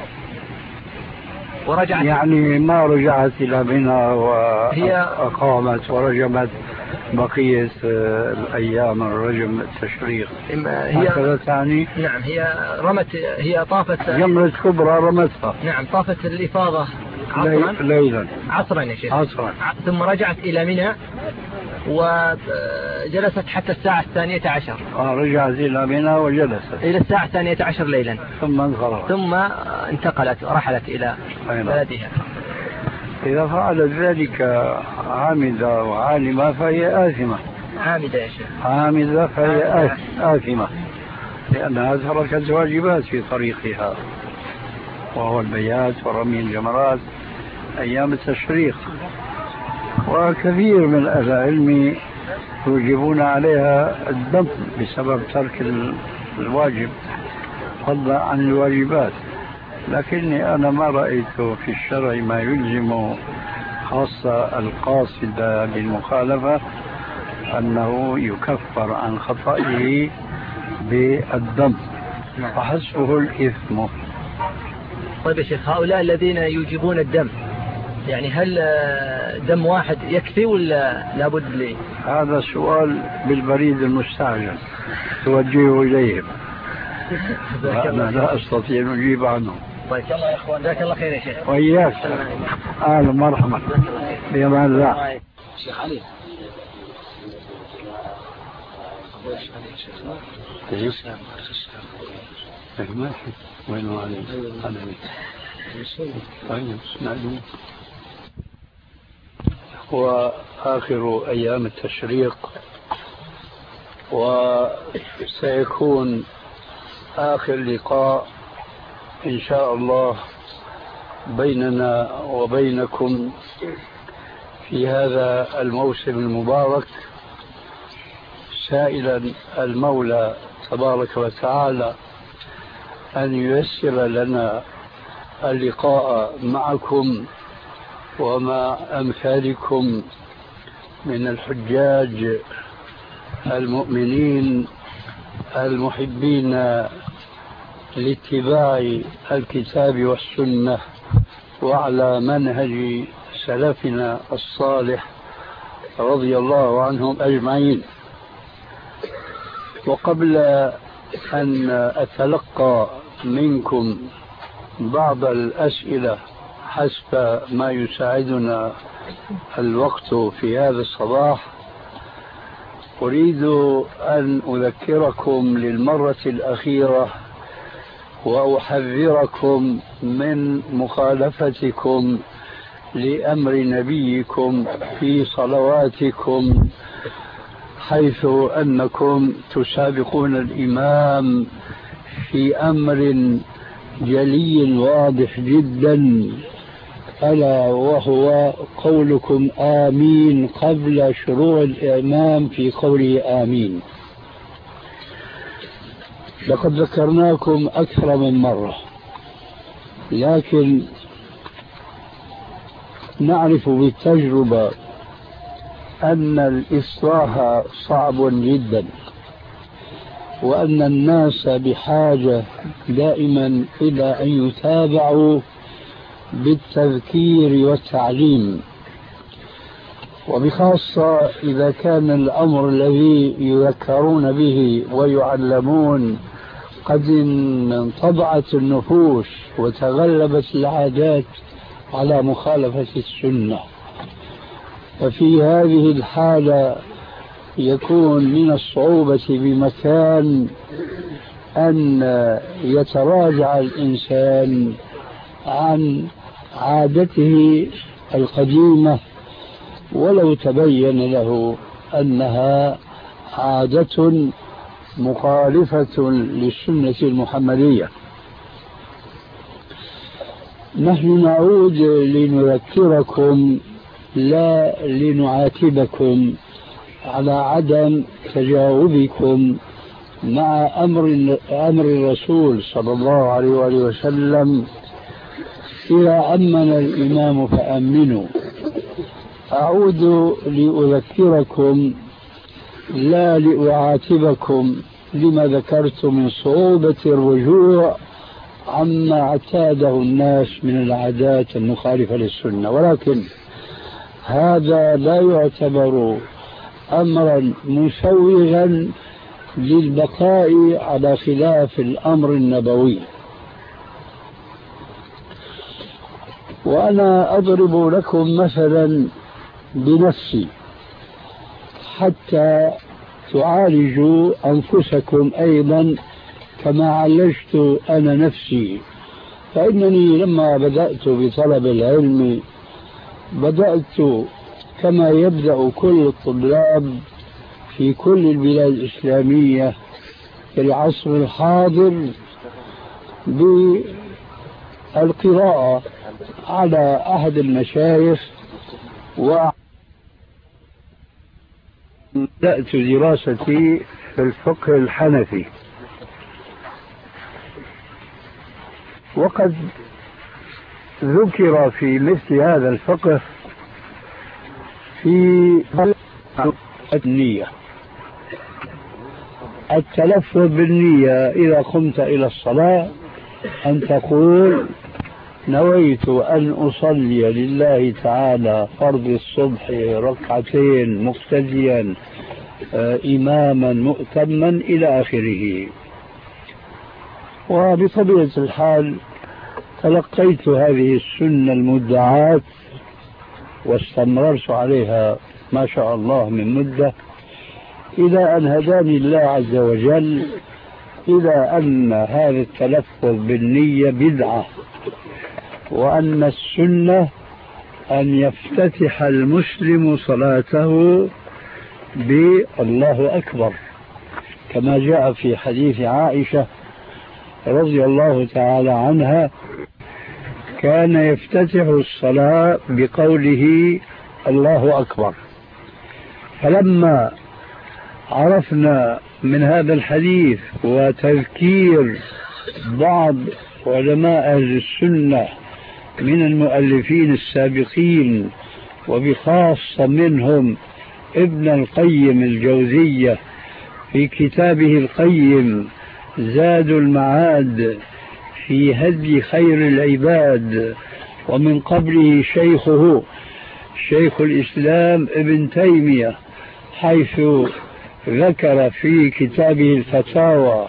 ورجعت، يعني ما رجعت إلى منى وأقامت ورجمت بقية الأيام الرجم التشريق. هي يعني نعم هي رمت هي طافت جمرة كبرى رمتها. نعم طافت الإفاضة عصرا ليلا عصرا يا شيخ عصرا، ثم رجعت إلى منى وجلست حتى الساعة الثانية عشر. آه رجعت إلى منى وجلست إلى الساعة الثانية عشر ليلا ثم انصرفت ثم انتقلت ورحلت إلى بلدها. إذا فعلت ذلك عامدة وعالمة فهي آثمة. عامدة يا شيخ. عامدة فهي آثمة لأنها تركت واجبات في طريقها، وهو البيات ورمي الجمرات أيام التشريق. وكثير من أهل العلم يوجبون عليها الدم بسبب ترك الواجب فضلا عن الواجبات. لكني أنا ما رأيت في الشرع ما يلزم خاصة القاصد بالمخالفة أنه يكفر عن خطئه بالدم، وحسبه الإثم. طيب يا شيخ، هؤلاء الذين يوجبون الدم يعني هل دم واحد يكفي ولا لابد لي؟ هذا سؤال بالبريد المستعجل توجهه إليهم. أنا لا أستطيع أن أجيب عنه. طيب الله يا إخوان، جزاك الله خير يا شيخ. وإياك. أهلا مرحبا. بأمان الله. شيخ علي. وين علي؟ طيب اسمعني. هو آخر أيام التشريق، وسيكون آخر لقاء إن شاء الله بيننا وبينكم في هذا الموسم المبارك، سائلا المولى تبارك وتعالى أن ييسر لنا اللقاء معكم ومع أمثالكم من الحجاج المؤمنين المحبين لاتباع الكتاب والسنة وعلى منهج سلفنا الصالح رضي الله عنهم أجمعين. وقبل أن أتلقى منكم بعض الأسئلة حسب ما يساعدنا الوقت في هذا الصباح، أريد أن أذكركم للمرة الأخيرة وأحذركم من مخالفتكم لأمر نبيكم في صلواتكم، حيث أنكم تسابقون الإمام في أمر جلي واضح جدا، ألا وهو قولكم آمين قبل شروع الإمام في قوله آمين. لقد ذكرناكم أكثر من مرة، لكن نعرف بالتجربة أن الإصلاح صعب جدا، وأن الناس بحاجة دائما إلى أن يتابعوا بالتذكير والتعليم، وبخاصة إذا كان الأمر الذي يذكرون به ويعلمون قد انطبعت النفوس وتغلبت العادات على مخالفة السنة. ففي هذه الحالة يكون من الصعوبة بمكان أن يتراجع الإنسان عن عادته القديمة ولو تبين له أنها عادة مخالفة للسنة المحمدية. نحن نعود لنذكركم لا لنعاتبكم على عدم تجاوبكم مع أمر أمر الرسول صلى الله عليه وآله وسلم: إذا أمن الإمام فأمنوا. أعود لأذكركم لا لأعاتبكم لما ذكرت من صعوبة الرجوع عما اعتاده الناس من العادات المخالفة للسنة، ولكن هذا لا يعتبر أمرا مسوغا للبقاء على خلاف الأمر النبوي. وأنا أضرب لكم مثلا بنفسي حتى تعالجوا أنفسكم أيضا كما عالجت أنا نفسي. فإنني لما بدأت بطلب العلم بدأت كما يبدأ كل الطلاب في كل البلاد الإسلامية في العصر الحاضر بالقراءة على أحد المشايخ، وبدأت دراستي في الفقه الحنفي. وقد ذكر في مثل هذا الفقه في النية، التلفظ بالنية إذا قمت إلى الصلاة أن تقول نويت أن أصلي لله تعالى فرض الصبح ركعتين مقتديا إماما مؤتما إلى آخره. وبطبيعة الحال تلقيت هذه السنة المدعاة واستمررت عليها ما شاء الله من مدة، إلى أن هداني الله عز وجل إلى أن هذا التلفظ بالنية بدعة، وأن السنة أن يفتتح المسلم صلاته بالله أكبر، كما جاء في حديث عائشة رضي الله تعالى عنها: كان يفتتح الصلاة بقوله الله أكبر. فلما عرفنا من هذا الحديث وتذكير بعض علماء أهل السنة من المؤلفين السابقين، وبخاصة منهم ابن القيم الجوزية في كتابه القيم زاد المعاد في هدي خير العباد، ومن قبله شيخه شيخ الإسلام ابن تيمية حيث ذكر في كتابه الفتاوى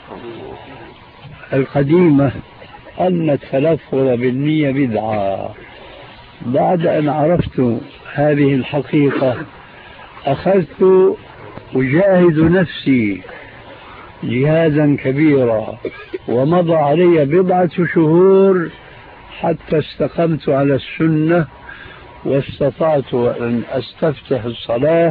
القديمة أن التلفظ بالنية بدعة. بعد أن عرفت هذه الحقيقة أخذت أجاهد نفسي جهادا كبيرا، ومضى علي بضعة شهور حتى استقمت على السنة، واستطعت أن أستفتح الصلاة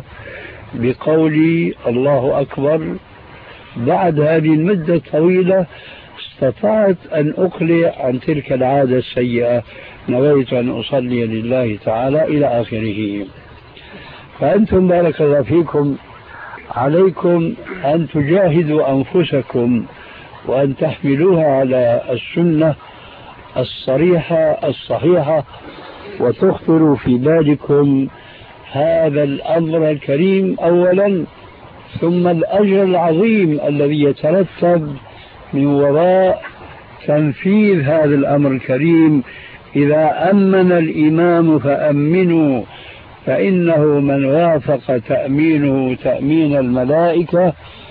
بقولي الله أكبر. بعد هذه المدة الطويلة استطعت أن أقلع عن تلك العادة السيئة، نويت أن أصلي لله تعالى إلى آخره. فأنتم بارك الله فيكم عليكم أن تجاهدوا أنفسكم وأن تحملوها على السنة الصريحة الصحيحة، وتخطروا في بالكم هذا الأمر الكريم أولا، ثم الأجر العظيم الذي يترتب من وراء تنفيذ هذا الأمر الكريم. إذا أمن الإمام فأمنوا، فإنه من وافق تأمينه تأمين الملائكة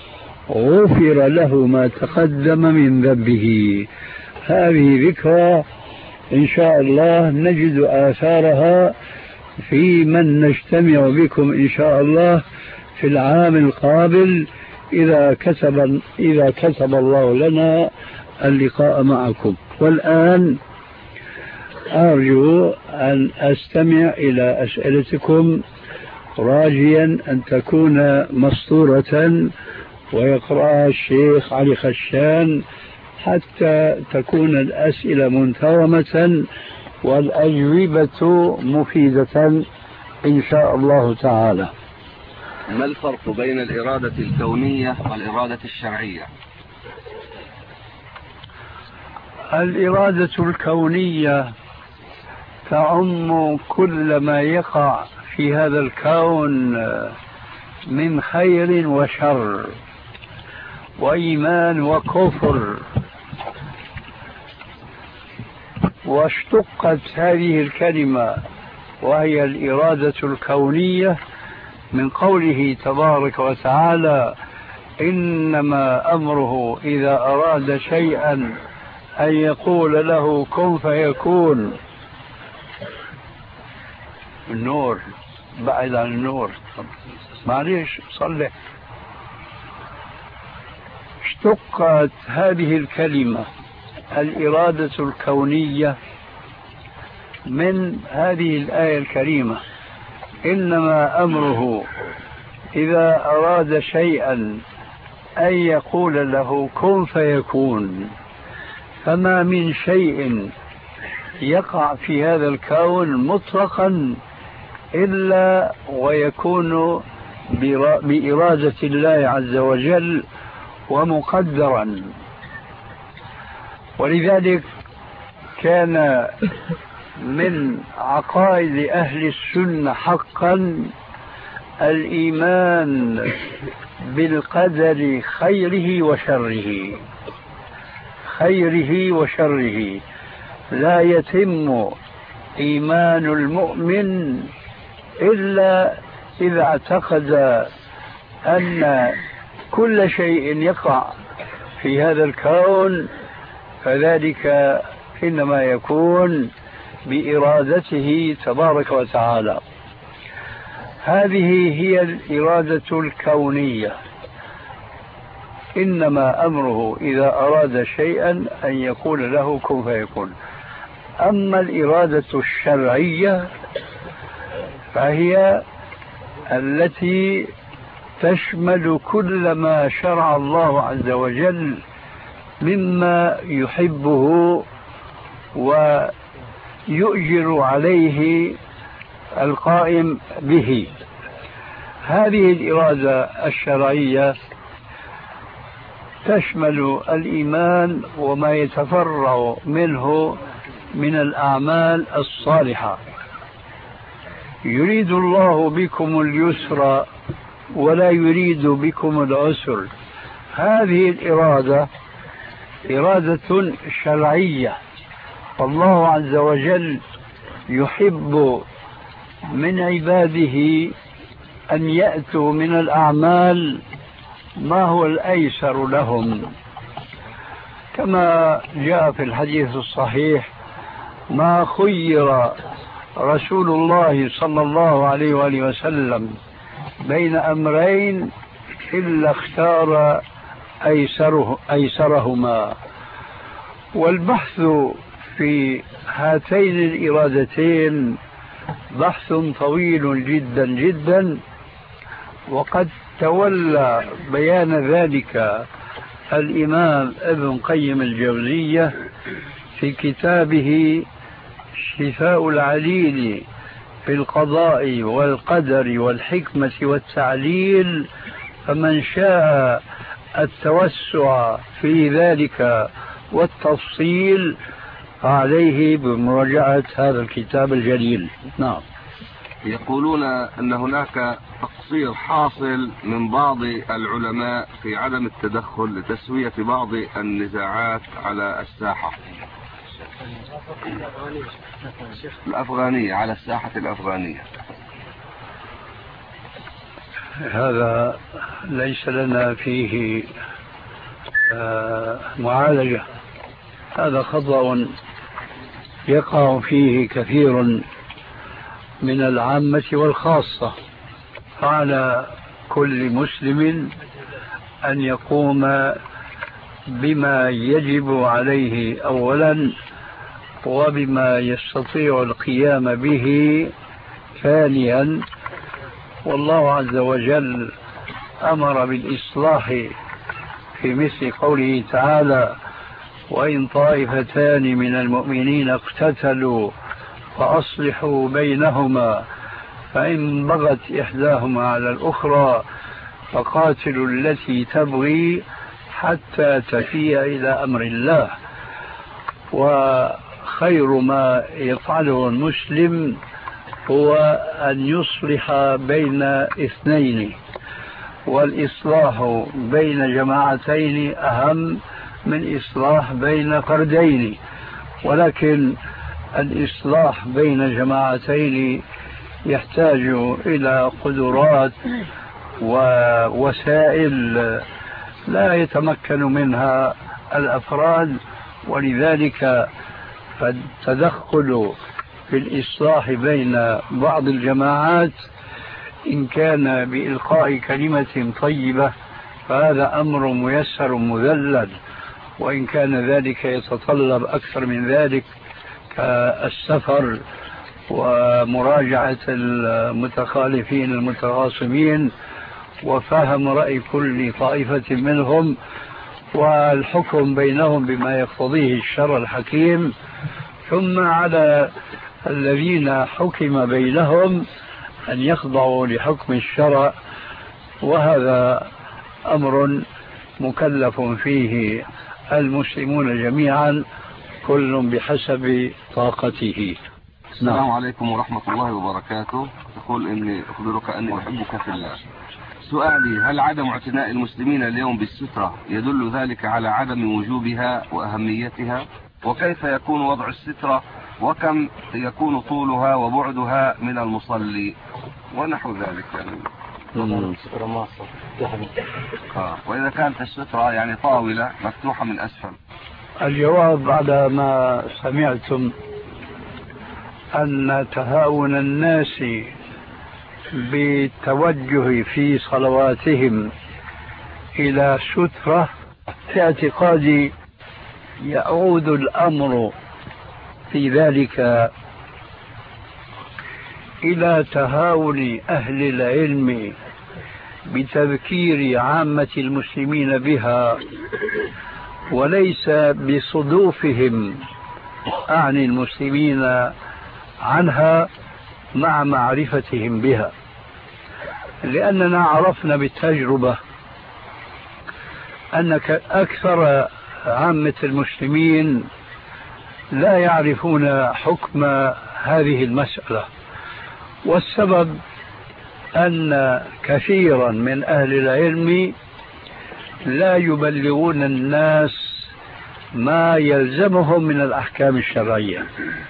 غفر له ما تقدم من ذنبه. هذه ذكرى إن شاء الله نجد آثارها في من نجتمع بكم إن شاء الله في العام القابل، إذا كتب إذا كتب الله لنا اللقاء معكم. والآن أرجو أن أستمع إلى أسئلتكم، راجيا أن تكون مسطورة ويقرأها الشيخ علي خشان، حتى تكون الأسئلة منتظمة والأجوبة مفيدة إن شاء الله تعالى. ما الفرق بين الإرادة الكونية والإرادة الشرعية؟ الإرادة الكونية تعم كل ما يقع في هذا الكون من خير وشر وإيمان وكفر. واشتقت هذه الكلمة وهي الإرادة الكونية من قوله تبارك وتعالى: إنما أمره إذا أراد شيئا أن يقول له كن فيكون. النور بعد عن النور، معليش صلح. اشتقت هذه الكلمة الإرادة الكونية من هذه الآية الكريمة إنما أمره إذا أراد شيئا أن يقول له كن فيكون، فما من شيء يقع في هذا الكون مطلقا إلا ويكون بإرادة الله عز وجل ومقدرا. ولذلك كان من عقائد أهل السنة حقا الإيمان بالقدر خيره وشره، خيره وشره. لا يتم إيمان المؤمن إلا إذا اعتقد أن كل شيء يقع في هذا الكون فذلك إنما يكون بإرادته تبارك وتعالى. هذه هي الإرادة الكونية، إنما أمره إذا أراد شيئا أن يقول له كن فيكون. أما الإرادة الشرعية فهي التي تشمل كل ما شرع الله عز وجل مما يحبه ويؤجر عليه القائم به. هذه الإرادة الشرعية تشمل الإيمان وما يتفرع منه من الأعمال الصالحة. يريد الله بكم اليسر ولا يريد بكم العسر. هذه الإرادة إرادة شرعية، الله عز وجل يحب من عباده أن يأتوا من الأعمال ما هو الأيسر لهم، كما جاء في الحديث الصحيح: ما خير رسول الله صلى الله عليه وآله وسلم بين أمرين إلا اختار أيسره أيسرهما. والبحث في هاتين الإرادتين بحث طويل جدا جدا، وقد تولى بيان ذلك الإمام ابن قيم الجوزية في كتابه شفاء العليل في القضاء والقدر والحكمة والتعليل، فمن شاء التوسع في ذلك والتفصيل عليه بمراجعة هذا الكتاب الجليل. نعم. يقولون أن هناك تقصير حاصل من بعض العلماء في عدم التدخل لتسوية بعض النزاعات على الساحة الأفغانية على الساحة الأفغانية. هذا ليس لنا فيه معالجة، هذا خطأ يقع فيه كثير من العامة والخاصة. فعلى كل مسلم أن يقوم بما يجب عليه أولا، وبما يستطيع القيام به ثانيا. والله عز وجل أمر بالإصلاح في مثل قوله تعالى: وإن طائفتان من المؤمنين اقتتلوا فأصلحوا بينهما فإن بغت إحداهما على الأخرى فقاتلوا التي تبغي حتى تفيء إلى أمر الله. وخير ما يفعله المسلم هو أن يصلح بين اثنين، والإصلاح بين جماعتين أهم من إصلاح بين فردين. ولكن الإصلاح بين جماعتين يحتاج إلى قدرات ووسائل لا يتمكن منها الأفراد، ولذلك فالتدخل في الإصلاح بين بعض الجماعات إن كان بإلقاء كلمة طيبة فهذا أمر ميسر مذلل، وإن كان ذلك يتطلب أكثر من ذلك كالسفر ومراجعة المتخالفين المتخاصمين وفهم رأي كل طائفة منهم والحكم بينهم بما يقتضيه الشرع الحكيم، ثم على الذين حكم بينهم أن يخضعوا لحكم الشرع، وهذا أمر مكلف فيه المسلمون جميعا كل بحسب طاقته. السلام عليكم ورحمة الله وبركاته. يقول إني أخبرك أني أحبك في الله. سؤالي: هل عدم اعتناء المسلمين اليوم بالسترة يدل ذلك على عدم وجوبها وأهميتها؟ وكيف يكون وضع السترة؟ وكم يكون طولها وبعدها من المصلي؟ ونحو ذلك يعني. آه. وإذا كانت السترة يعني طاولة مفتوحة من أسفل؟ الجواب على ما سمعتم أن تهاون الناس بالتوجه في صلواتهم إلى سترة، في اعتقادي يعود الأمر في ذلك إلى تهاون أهل العلم بتذكير عامة المسلمين بها، وليس بصدوفهم عن المسلمين عنها مع معرفتهم بها، لأننا عرفنا بالتجربة أن أكثر عامة المسلمين لا يعرفون حكم هذه المسألة، والسبب أن كثيرا من أهل العلم لا يبلغون الناس ما يلزمهم من الأحكام الشرعية،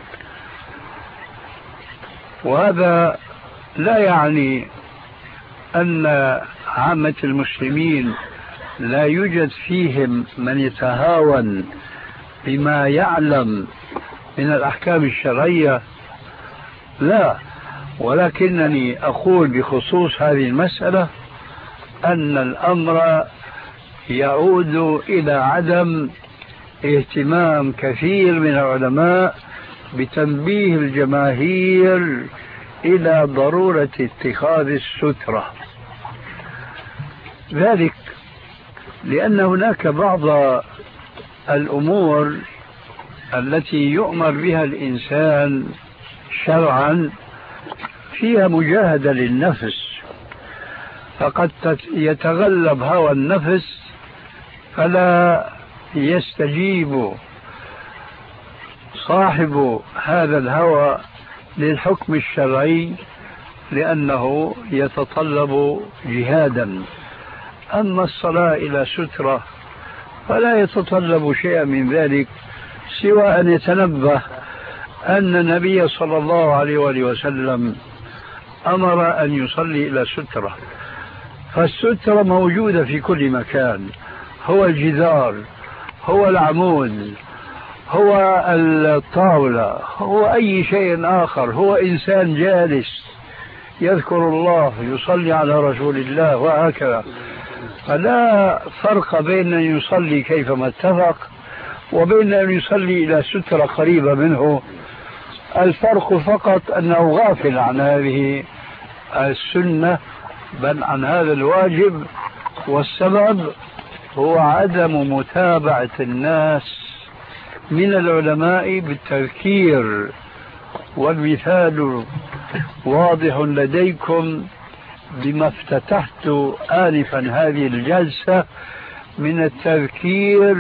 وهذا لا يعني أن عامة المسلمين لا يوجد فيهم من يتهاون بما يعلم من الأحكام الشرعية، لا، ولكنني أقول بخصوص هذه المسألة أن الأمر يعود إلى عدم اهتمام كثير من العلماء بتنبيه الجماهير إلى ضرورة اتخاذ السترة. ذلك لأن هناك بعض الأمور التي يؤمر بها الإنسان شرعا فيها مجاهدة للنفس، فقد يتغلب هوى النفس فلا يستجيب صاحب هذا الهوى للحكم الشرعي لأنه يتطلب جهادا. أما الصلاة إلى سترة فلا يتطلب شيئا من ذلك سوى أن يتنبه أن النبي صلى الله عليه وآله وسلم أمر أن يصلي إلى سترة، فالسترة موجودة في كل مكان، هو الجدار، هو العمود، هو الطاولة، هو أي شيء آخر، هو إنسان جالس يذكر الله يصلي على رسول الله وهكذا. فلا فرق بين أن يصلي كيفما اتفق وبين أن يصلي إلى سترة قريبة منه، الفرق فقط أنه غافل عن هذه السنة بل عن هذا الواجب، والسبب هو عدم متابعة الناس من العلماء بالتذكير. والمثال واضح لديكم بما افتتحت آنفا هذه الجلسة من التذكير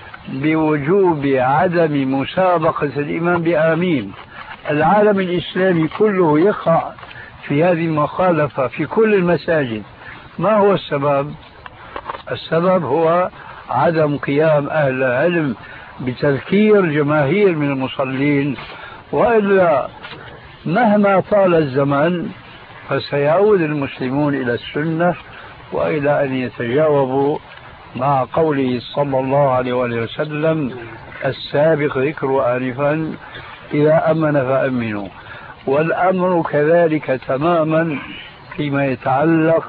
بوجوب عدم مسابقة الإمام بآمين. العالم الإسلامي كله يقع في هذه المخالفة في كل المساجد. ما هو السبب؟ السبب هو عدم قيام أهل العلم بتذكير جماهير من المصلين، وإلا مهما طال الزمن فسيعود المسلمون إلى السنة وإلى أن يتجاوبوا مع قوله صلى الله عليه وسلم السابق ذكر آنفا إذا أمن فأمنوا. والأمر كذلك تماما فيما يتعلق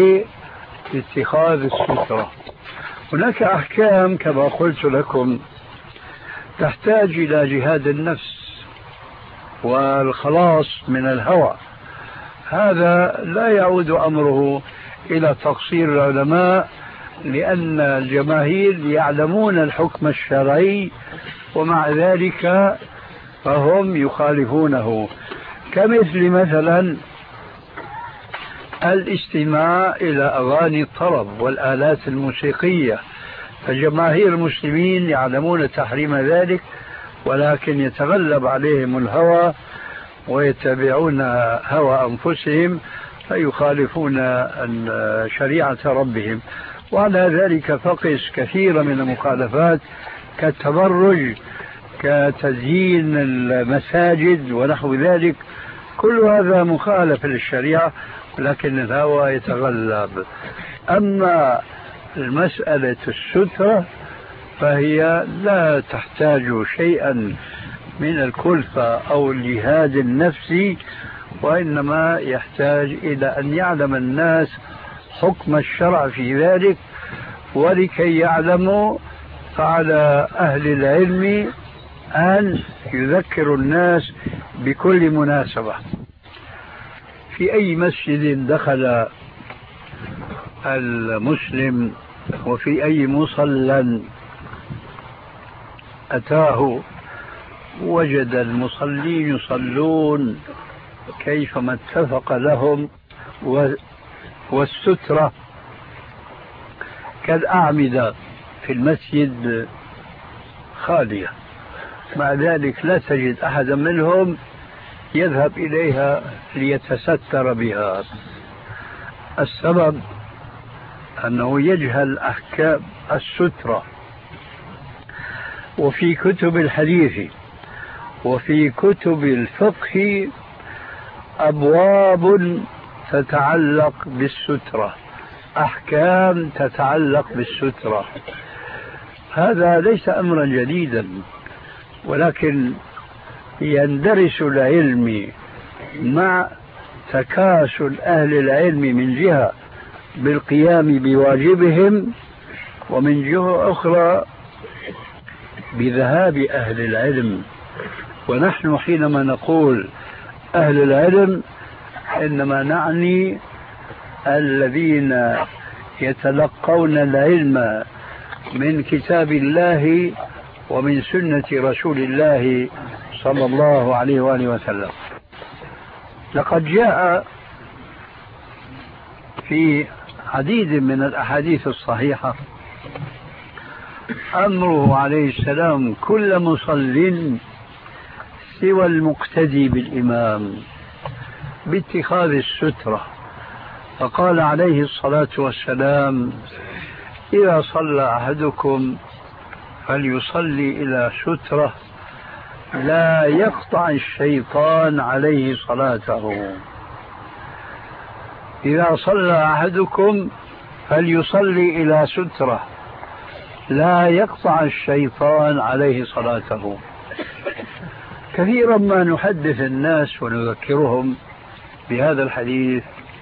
باتخاذ السترة. هناك أحكام كما قلت لكم تحتاج إلى جهاد النفس، والخلاص من الهوى. هذا لا يعود أمره إلى تقصير العلماء، لأن الجماهير يعلمون الحكم الشرعي ومع ذلك فهم يخالفونه، كمثل مثلا الاستماع إلى أغاني الطرب والآلات الموسيقية، فجماهير المسلمين يعلمون تحريم ذلك ولكن يتغلب عليهم الهوى ويتبعون هوى أنفسهم فيخالفون شريعة ربهم. وعلى ذلك فقس كثير من المخالفات كالتبرج، كتزيين المساجد ونحو ذلك، كل هذا مخالف للشريعة لكن الهوى يتغلب. أما المسألة السترة فهي لا تحتاج شيئا من الكلفة أو الجهاد النفسي، وإنما يحتاج إلى أن يعلم الناس حكم الشرع في ذلك، ولكي يعلموا فعلى أهل العلم أن يذكروا الناس بكل مناسبة. في أي مسجد دخل المسلم وفي أي مصلى أتاه وجد المصلين يصلون كيفما اتفق لهم، والسترة كالأعمدة في المسجد خالية، مع ذلك لا تجد أحدا منهم يذهب إليها ليتستر بها. السبب أنه يجهل أحكام السترة. وفي كتب الحديث وفي كتب الفقه أبواب تتعلق بالسترة، أحكام تتعلق بالسترة. هذا ليس أمرا جديدا، ولكن يندرس العلم مع تكاسل أهل العلم من جهة بالقيام بواجبهم، ومن جهة أخرى بذهاب أهل العلم. ونحن حينما نقول أهل العلم إنما نعني الذين يتلقون العلم من كتاب الله ومن سنة رسول الله صلى الله عليه وآله وسلم. لقد جاء في عديد من الأحاديث الصحيحة أمره عليه السلام كل مصل سوى المقتدي بالإمام باتخاذ السترة، فقال عليه الصلاة والسلام: إذا صلى أحدكم فليصلي إلى سترة لا يقطع الشيطان عليه صلاته. إذا صلى أحدكم فليصلي إلى سترة لا يقطع الشيطان عليه صلاته. كثيرا ما نحدث الناس ونذكرهم بهذا الحديث،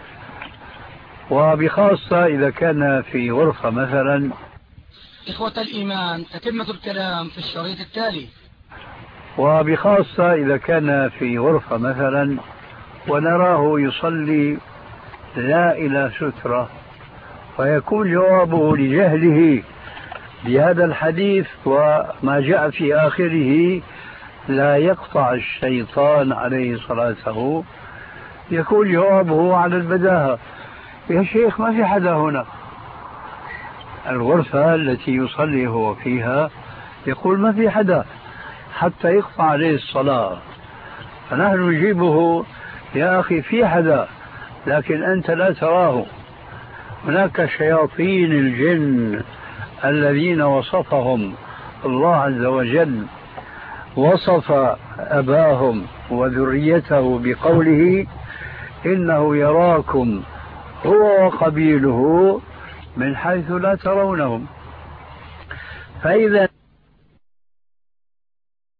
وبخاصة إذا كان في غرفة مثلا. إخوة الإيمان، تتمة الكلام في الشريط التالي. وبخاصة إذا كان في غرفة مثلا ونراه يصلي لا إلى سترة، فيكون جوابه لجهله بهذا الحديث وما جاء في آخره لا يقطع الشيطان عليه صلاته، يكون جوابه على البداهة: يا شيخ ما في حدا هنا. الغرفة التي يصلي هو فيها يقول ما في حدا حتى يقطع عليه الصلاة، فنحن نجيبه: يا أخي في حدا لكن أنت لا تراه. هناك شياطين الجن الذين وصفهم الله عز وجل، وصف أباهم وذريته بقوله: إنه يراكم هو وقبيله من حيث لا ترونهم. فإذا